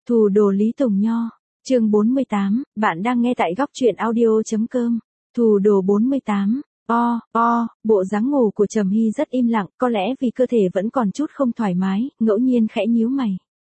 Thủ đồ Lý Tùng Nho, chương 48, bạn đang nghe tại góc truyện audio.com. Thủ đồ 48, bộ dáng ngủ của Trầm Hy rất im lặng, có lẽ vì cơ thể vẫn còn chút không thoải mái, ngẫu nhiên khẽ nhíu mày.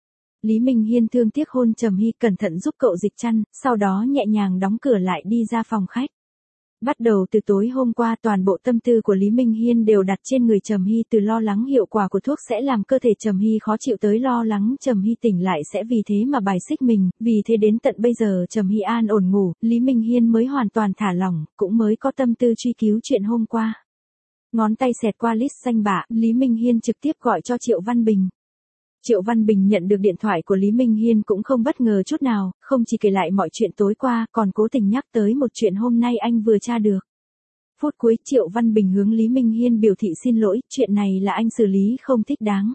Lý Minh Hiên thương tiếc hôn Trầm Hy, cẩn thận giúp cậu dịch chăn, sau đó nhẹ nhàng đóng cửa lại đi ra phòng khách. Bắt đầu từ tối hôm qua, toàn bộ tâm tư của Lý Minh Hiên đều đặt trên người Trầm Hy, từ lo lắng hiệu quả của thuốc sẽ làm cơ thể Trầm Hy khó chịu tới lo lắng Trầm Hy tỉnh lại sẽ vì thế mà bài xích mình, vì thế đến tận bây giờ Trầm Hy an ổn ngủ, Lý Minh Hiên mới hoàn toàn thả lỏng, cũng mới có tâm tư truy cứu chuyện hôm qua. Ngón tay xẹt qua list danh bạ, Lý Minh Hiên trực tiếp gọi cho Triệu Văn Bình. Triệu Văn Bình nhận được điện thoại của Lý Minh Hiên cũng không bất ngờ chút nào, không chỉ kể lại mọi chuyện tối qua, còn cố tình nhắc tới một chuyện hôm nay anh vừa tra được. Phút cuối, Triệu Văn Bình hướng Lý Minh Hiên biểu thị xin lỗi, chuyện này là anh xử lý không thích đáng.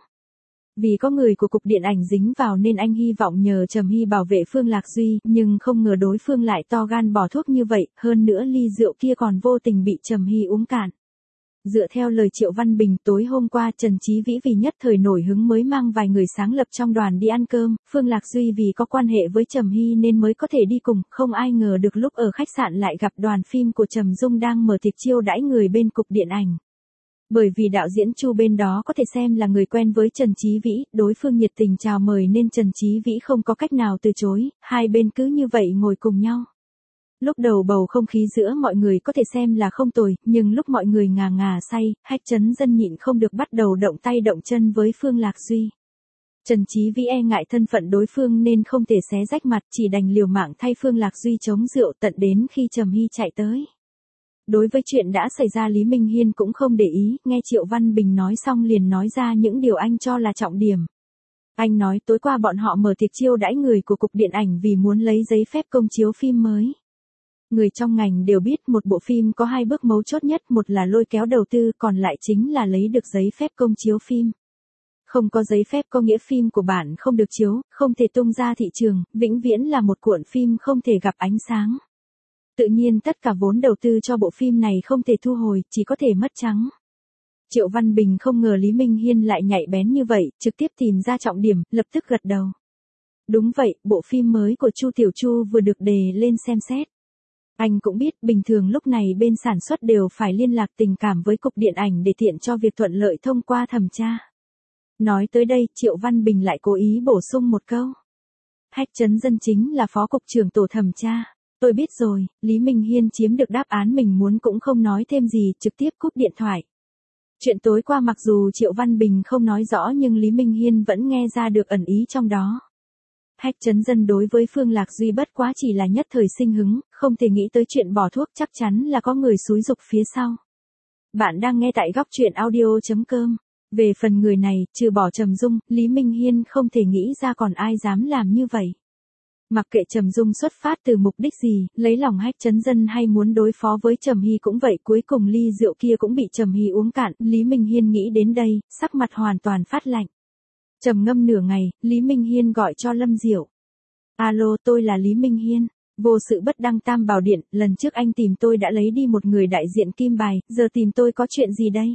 Vì có người của cục điện ảnh dính vào nên anh hy vọng nhờ Trầm Hy bảo vệ Phương Lạc Duy, nhưng không ngờ đối phương lại to gan bỏ thuốc như vậy, hơn nữa ly rượu kia còn vô tình bị Trầm Hy uống cạn. Dựa theo lời Triệu Văn Bình, tối hôm qua Trần Chí Vĩ vì nhất thời nổi hứng mới mang vài người sáng lập trong đoàn đi ăn cơm, Phương Lạc Duy vì có quan hệ với Trầm Hy nên mới có thể đi cùng, không ai ngờ được lúc ở khách sạn lại gặp đoàn phim của Trầm Dung đang mở tiệc chiêu đãi người bên cục điện ảnh. Bởi vì đạo diễn Chu bên đó có thể xem là người quen với Trần Chí Vĩ, đối phương nhiệt tình chào mời nên Trần Chí Vĩ không có cách nào từ chối, hai bên cứ như vậy ngồi cùng nhau. Lúc đầu bầu không khí giữa mọi người có thể xem là không tồi, nhưng lúc mọi người ngà ngà say, Hách Chấn Dân nhịn không được bắt đầu động tay động chân với Phương Lạc Duy. Trần Chí Vĩ e ngại thân phận đối phương nên không thể xé rách mặt, chỉ đành liều mạng thay Phương Lạc Duy chống rượu tận đến khi Trầm Hy chạy tới. Đối với chuyện đã xảy ra Lý Minh Hiên cũng không để ý, nghe Triệu Văn Bình nói xong liền nói ra những điều anh cho là trọng điểm. Anh nói tối qua bọn họ mở tiệc chiêu đãi người của cục điện ảnh vì muốn lấy giấy phép công chiếu phim mới. Người trong ngành đều biết một bộ phim có hai bước mấu chốt nhất, một là lôi kéo đầu tư, còn lại chính là lấy được giấy phép công chiếu phim. Không có giấy phép có nghĩa phim của bạn không được chiếu, không thể tung ra thị trường, vĩnh viễn là một cuộn phim không thể gặp ánh sáng. Tự nhiên tất cả vốn đầu tư cho bộ phim này không thể thu hồi, chỉ có thể mất trắng. Triệu Văn Bình không ngờ Lý Minh Hiên lại nhạy bén như vậy, trực tiếp tìm ra trọng điểm, lập tức gật đầu. Đúng vậy, bộ phim mới của Chu Tiểu Chu vừa được đề lên xem xét. Anh cũng biết, bình thường lúc này bên sản xuất đều phải liên lạc tình cảm với cục điện ảnh để tiện cho việc thuận lợi thông qua thẩm tra. Nói tới đây, Triệu Văn Bình lại cố ý bổ sung một câu. Hách Chấn Dân chính là phó cục trưởng tổ thẩm tra. Tôi biết rồi, Lý Minh Hiên chiếm được đáp án mình muốn cũng không nói thêm gì, trực tiếp cúp điện thoại. Chuyện tối qua mặc dù Triệu Văn Bình không nói rõ nhưng Lý Minh Hiên vẫn nghe ra được ẩn ý trong đó. Hách Chấn Dân đối với Phương Lạc Duy bất quá chỉ là nhất thời sinh hứng, không thể nghĩ tới chuyện bỏ thuốc, chắc chắn là có người xúi giục phía sau. Bạn đang nghe tại góc truyện audio.com. Về phần người này, trừ bỏ Trầm Dung, Lý Minh Hiên không thể nghĩ ra còn ai dám làm như vậy. Mặc kệ Trầm Dung xuất phát từ mục đích gì, lấy lòng Hách Chấn Dân hay muốn đối phó với Trầm Hy cũng vậy, cuối cùng ly rượu kia cũng bị Trầm Hy uống cạn, Lý Minh Hiên nghĩ đến đây, sắc mặt hoàn toàn phát lạnh. Trầm ngâm nửa ngày, Lý Minh Hiên gọi cho Lâm Diệu. Alo, tôi là Lý Minh Hiên. Vô sự bất đăng tam bảo điện, lần trước anh tìm tôi đã lấy đi một người đại diện kim bài, giờ tìm tôi có chuyện gì đây?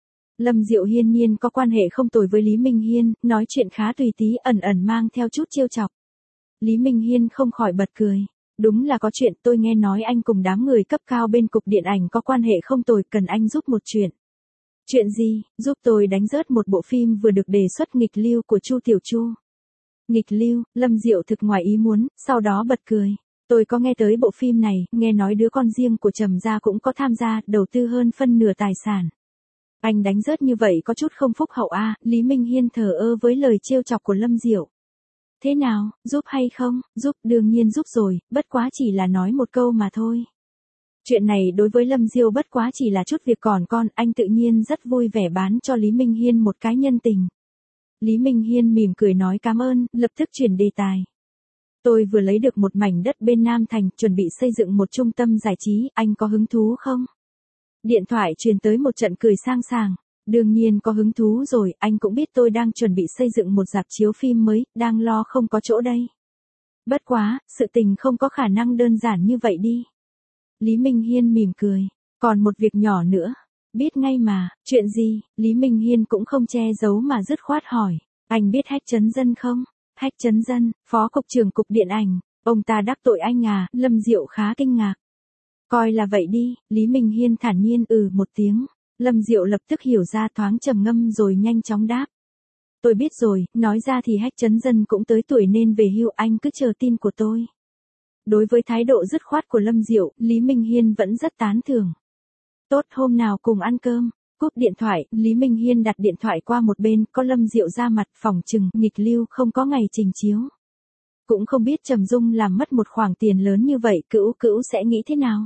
Lâm Diệu hiên nhiên có quan hệ không tồi với Lý Minh Hiên, nói chuyện khá tùy tí, ẩn ẩn mang theo chút trêu chọc. Lý Minh Hiên không khỏi bật cười. Đúng là có chuyện, tôi nghe nói anh cùng đám người cấp cao bên cục điện ảnh có quan hệ không tồi, cần anh giúp một chuyện. Chuyện gì? Giúp tôi đánh rớt một bộ phim vừa được đề xuất nghịch lưu của Chu Tiểu Chu. Nghịch lưu? Lâm Diệu thực ngoài ý muốn, sau đó bật cười. Tôi có nghe tới bộ phim này, nghe nói đứa con riêng của Trầm gia cũng có tham gia, đầu tư hơn phân nửa tài sản. Anh đánh rớt như vậy có chút không phúc hậu a. Lý Minh Hiên thờ ơ với lời trêu chọc của Lâm Diệu. Thế nào, giúp hay không? Giúp, đương nhiên giúp rồi, bất quá chỉ là nói một câu mà thôi. Chuyện này đối với Lâm Diêu bất quá chỉ là chút việc còn con, anh tự nhiên rất vui vẻ bán cho Lý Minh Hiên một cái nhân tình. Lý Minh Hiên mỉm cười nói cảm ơn, lập tức chuyển đề tài. Tôi vừa lấy được một mảnh đất bên Nam Thành, chuẩn bị xây dựng một trung tâm giải trí, anh có hứng thú không? Điện thoại truyền tới một trận cười sang sảng. Đương nhiên có hứng thú rồi, anh cũng biết tôi đang chuẩn bị xây dựng một rạp chiếu phim mới, đang lo không có chỗ đây. Bất quá, sự tình không có khả năng đơn giản như vậy đi. Lý Minh Hiên mỉm cười. Còn một việc nhỏ nữa. Biết ngay mà, chuyện gì? Lý Minh Hiên cũng không che giấu mà dứt khoát hỏi. Anh biết Hách Chấn Dân không? Hách Chấn Dân, Phó Cục trưởng Cục Điện ảnh, ông ta đắc tội anh à, Lâm Diệu khá kinh ngạc. Coi là vậy đi, Lý Minh Hiên thản nhiên một tiếng. Lâm Diệu lập tức hiểu ra, thoáng trầm ngâm rồi nhanh chóng đáp. Tôi biết rồi, nói ra thì Hách Chấn Dân cũng tới tuổi nên về hưu, anh cứ chờ tin của tôi. Đối với thái độ dứt khoát của Lâm Diệu, Lý Minh Hiên vẫn rất tán thưởng. Tốt, hôm nào cùng ăn cơm. Cúp điện thoại, Lý Minh Hiên đặt điện thoại qua một bên, có Lâm Diệu ra mặt, phỏng chừng nghịch lưu không có ngày trình chiếu. Cũng không biết Trầm Dung làm mất một khoản tiền lớn như vậy, Cữu Cữu sẽ nghĩ thế nào.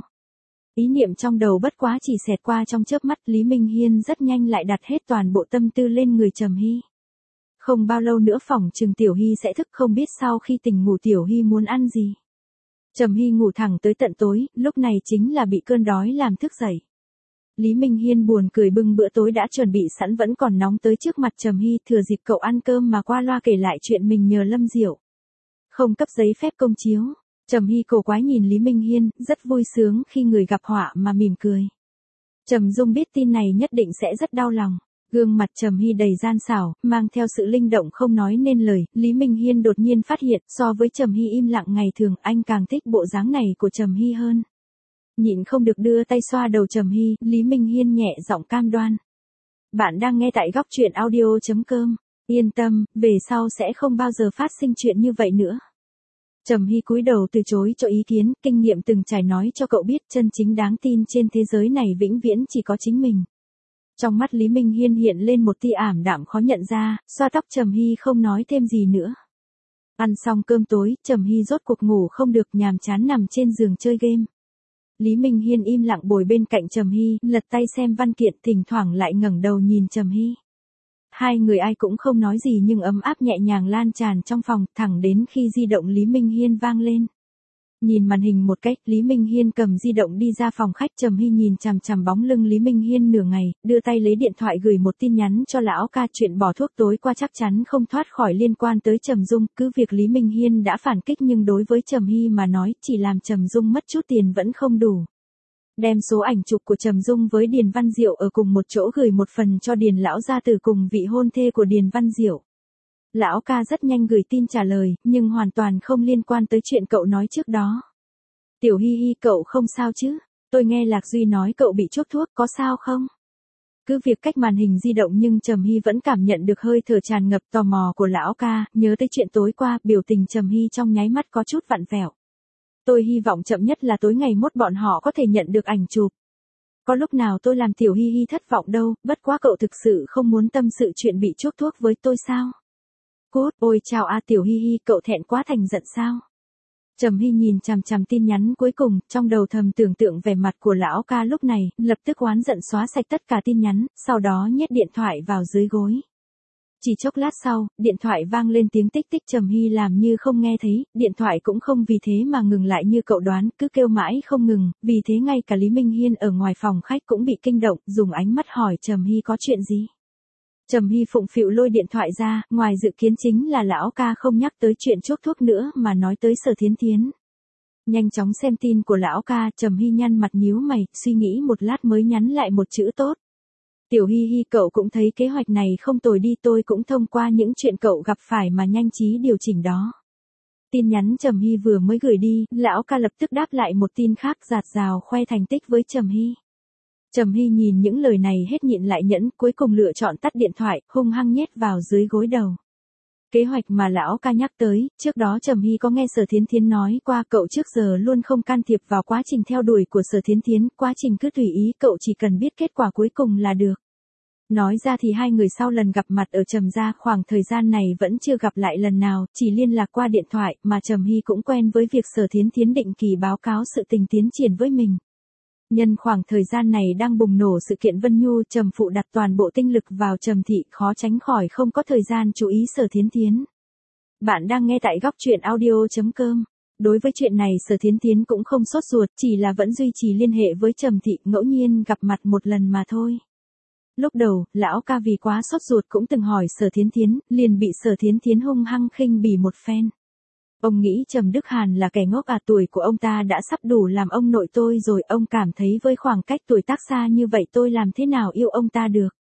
Ý niệm trong đầu bất quá chỉ xẹt qua trong chớp mắt, Lý Minh Hiên rất nhanh lại đặt hết toàn bộ tâm tư lên người Trầm Hy. Không bao lâu nữa phỏng chừng Tiểu Hy sẽ thức, không biết sau khi tỉnh ngủ Tiểu Hy muốn ăn gì. Trầm Hy ngủ thẳng tới tận tối, lúc này chính là bị cơn đói làm thức dậy. Lý Minh Hiên buồn cười bưng bữa tối đã chuẩn bị sẵn vẫn còn nóng tới trước mặt Trầm Hy, thừa dịp cậu ăn cơm mà qua loa kể lại chuyện mình nhờ Lâm Diệu không cấp giấy phép công chiếu. Trầm Hy cổ quái nhìn Lý Minh Hiên, rất vui sướng khi người gặp họa mà mỉm cười. Trầm Dung biết tin này nhất định sẽ rất đau lòng. Gương mặt Trầm Hy đầy gian xảo, mang theo sự linh động không nói nên lời. Lý Minh Hiên đột nhiên phát hiện, so với Trầm Hy im lặng ngày thường, anh càng thích bộ dáng này của Trầm Hy hơn. Nhịn không được đưa tay xoa đầu Trầm Hy, Lý Minh Hiên nhẹ giọng cam đoan. Bạn đang nghe tại goctruyện.audio.com. Yên tâm, về sau sẽ không bao giờ phát sinh chuyện như vậy nữa. Trầm Hy cúi đầu từ chối cho ý kiến, kinh nghiệm từng trải nói cho cậu biết chân chính đáng tin trên thế giới này vĩnh viễn chỉ có chính mình. Trong mắt Lý Minh Hiên hiện lên một tia ảm đạm khó nhận ra, xoa tóc Trầm Hy không nói thêm gì nữa. Ăn xong cơm tối, Trầm Hy rốt cuộc ngủ không được, nhàm chán nằm trên giường chơi game. Lý Minh Hiên im lặng bồi bên cạnh Trầm Hy, lật tay xem văn kiện, thỉnh thoảng lại ngẩng đầu nhìn Trầm Hy. Hai người ai cũng không nói gì nhưng ấm áp nhẹ nhàng lan tràn trong phòng, thẳng đến khi di động Lý Minh Hiên vang lên. Nhìn màn hình một cách, Lý Minh Hiên cầm di động đi ra phòng khách. Trầm Hy nhìn chằm chằm bóng lưng Lý Minh Hiên nửa ngày, đưa tay lấy điện thoại gửi một tin nhắn cho lão ca, chuyện bỏ thuốc tối qua chắc chắn không thoát khỏi liên quan tới Trầm Dung. Cứ việc Lý Minh Hiên đã phản kích nhưng đối với Trầm Hy mà nói, chỉ làm Trầm Dung mất chút tiền vẫn không đủ. Đem số ảnh chụp của Trầm Dung với Điền Văn Diệu ở cùng một chỗ gửi một phần cho Điền lão gia tử cùng vị hôn thê của Điền Văn Diệu. Lão ca rất nhanh gửi tin trả lời, nhưng hoàn toàn không liên quan tới chuyện cậu nói trước đó. Tiểu Hy Hy, cậu không sao chứ? Tôi nghe Lạc Duy nói cậu bị chuốc thuốc, có sao không? Cứ việc cách màn hình di động nhưng Trầm Hy vẫn cảm nhận được hơi thở tràn ngập tò mò của lão ca, nhớ tới chuyện tối qua, biểu tình Trầm Hy trong nháy mắt có chút vặn vẹo. Tôi hy vọng chậm nhất là tối ngày mốt bọn họ có thể nhận được ảnh chụp. Có lúc nào tôi làm Tiểu Hy Hy thất vọng đâu, bất quá cậu thực sự không muốn tâm sự chuyện bị chuốc thuốc với tôi sao? Cốt, ôi chào Tiểu Hy Hy, cậu thẹn quá thành giận sao? Trầm Hy nhìn chằm chằm tin nhắn cuối cùng, trong đầu thầm tưởng tượng vẻ mặt của lão ca lúc này, lập tức oán giận xóa sạch tất cả tin nhắn, sau đó nhét điện thoại vào dưới gối. Chỉ chốc lát sau, điện thoại vang lên tiếng tích tích. Trầm Hy làm như không nghe thấy, điện thoại cũng không vì thế mà ngừng lại như cậu đoán, cứ kêu mãi không ngừng, vì thế ngay cả Lý Minh Hiên ở ngoài phòng khách cũng bị kinh động, dùng ánh mắt hỏi Trầm Hy có chuyện gì. Trầm Hy phụng phịu lôi điện thoại ra, ngoài dự kiến chính là lão ca không nhắc tới chuyện chuốc thuốc nữa mà nói tới Sở Thiến Thiến. Nhanh chóng xem tin của lão ca, Trầm Hy nhăn mặt nhíu mày, suy nghĩ một lát mới nhắn lại một chữ tốt. Tiểu Hy Hy, cậu cũng thấy kế hoạch này không tồi đi, tôi cũng thông qua những chuyện cậu gặp phải mà nhanh trí điều chỉnh đó. Tin nhắn Trầm Hy vừa mới gửi đi, lão ca lập tức đáp lại một tin khác rạt rào khoe thành tích với Trầm Hy. Trầm Hy nhìn những lời này hết nhịn lại nhẫn, cuối cùng lựa chọn tắt điện thoại, hung hăng nhét vào dưới gối đầu. Kế hoạch mà lão ca nhắc tới, trước đó Trầm Hy có nghe Sở Thiến Thiến nói qua, cậu trước giờ luôn không can thiệp vào quá trình theo đuổi của Sở Thiến Thiến, quá trình cứ tùy ý, cậu chỉ cần biết kết quả cuối cùng là được. Nói ra thì hai người sau lần gặp mặt ở Trầm gia khoảng thời gian này vẫn chưa gặp lại lần nào, chỉ liên lạc qua điện thoại, mà Trầm Hy cũng quen với việc Sở Thiến Thiến định kỳ báo cáo sự tình tiến triển với mình. Nhân khoảng thời gian này đang bùng nổ sự kiện Vân Nhu, Trầm phụ đặt toàn bộ tinh lực vào Trầm thị, khó tránh khỏi không có thời gian chú ý Sở Thiến Thiến. Bạn đang nghe tại goctruyện.audio.com. Đối với chuyện này Sở Thiến Thiến cũng không sốt ruột, chỉ là vẫn duy trì liên hệ với Trầm thị, ngẫu nhiên gặp mặt một lần mà thôi. Lúc đầu, lão ca vì quá sốt ruột cũng từng hỏi Sở Thiến Thiến, liền bị Sở Thiến Thiến hung hăng khinh bỉ một phen. Ông nghĩ Trầm Đức Hàn là kẻ ngốc à, tuổi của ông ta đã sắp đủ làm ông nội tôi rồi, ông cảm thấy với khoảng cách tuổi tác xa như vậy tôi làm thế nào yêu ông ta được.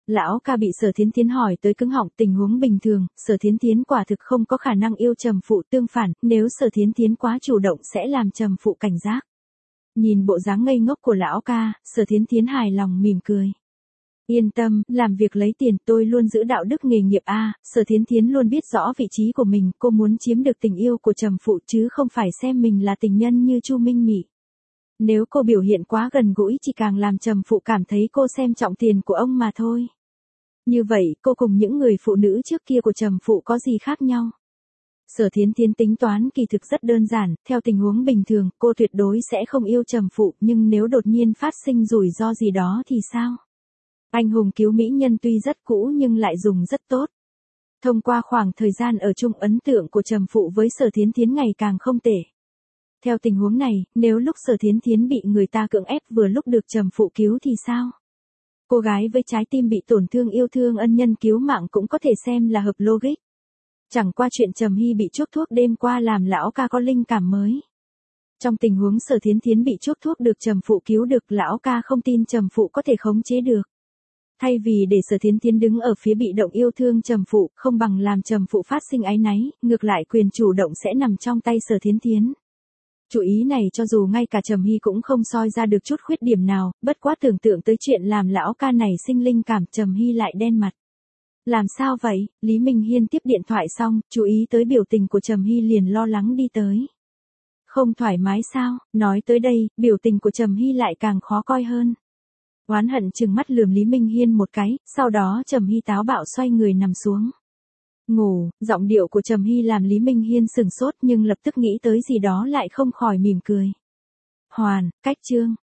Lão ca bị Sở Thiến Thiến hỏi tới cứng họng, tình huống bình thường, Sở Thiến Thiến quả thực không có khả năng yêu Trầm Phụ, tương phản, nếu Sở Thiến Thiến quá chủ động sẽ làm Trầm Phụ cảnh giác. Nhìn bộ dáng ngây ngốc của lão ca, Sở Thiến Thiến hài lòng mỉm cười. Yên tâm, làm việc lấy tiền, tôi luôn giữ đạo đức nghề nghiệp a. Sở Thiến Thiến luôn biết rõ vị trí của mình, cô muốn chiếm được tình yêu của Trầm Phụ chứ không phải xem mình là tình nhân như Chu Minh Mị. Nếu cô biểu hiện quá gần gũi chỉ càng làm Trầm Phụ cảm thấy cô xem trọng tiền của ông mà thôi. Như vậy, cô cùng những người phụ nữ trước kia của Trầm Phụ có gì khác nhau? Sở Thiến Thiến tính toán kỳ thực rất đơn giản, theo tình huống bình thường, cô tuyệt đối sẽ không yêu Trầm Phụ, nhưng nếu đột nhiên phát sinh rủi ro gì đó thì sao? Anh hùng cứu mỹ nhân tuy rất cũ nhưng lại dùng rất tốt. Thông qua khoảng thời gian ở chung, ấn tượng của Trầm Phụ với Sở Thiến Thiến ngày càng không tệ. Theo tình huống này, nếu lúc Sở Thiến Thiến bị người ta cưỡng ép vừa lúc được Trầm Phụ cứu thì sao? Cô gái với trái tim bị tổn thương yêu thương ân nhân cứu mạng cũng có thể xem là hợp logic. Chẳng qua chuyện Trầm Hy bị chuốc thuốc đêm qua làm lão ca có linh cảm mới. Trong tình huống Sở Thiến Thiến bị chuốc thuốc được Trầm Phụ cứu được, lão ca không tin Trầm Phụ có thể khống chế được. Thay vì để Sở Thiến Thiến đứng ở phía bị động yêu thương Trầm Phụ, không bằng làm Trầm Phụ phát sinh áy náy, ngược lại quyền chủ động sẽ nằm trong tay Sở Thiến Thiến. Chủ ý này cho dù ngay cả Trầm Hy cũng không soi ra được chút khuyết điểm nào, bất quá tưởng tượng tới chuyện làm lão ca này sinh linh cảm, Trầm Hy lại đen mặt. Làm sao vậy? Lý Minh Hiên tiếp điện thoại xong, chú ý tới biểu tình của Trầm Hy liền lo lắng đi tới. Không thoải mái sao? Nói tới đây, biểu tình của Trầm Hy lại càng khó coi hơn. Oán hận trừng mắt lườm Lý Minh Hiên một cái, sau đó Trầm Hy táo bạo xoay người nằm xuống. Ngủ, giọng điệu của Trầm Hy làm Lý Minh Hiên sừng sốt nhưng lập tức nghĩ tới gì đó lại không khỏi mỉm cười. Hoàn, cách chương.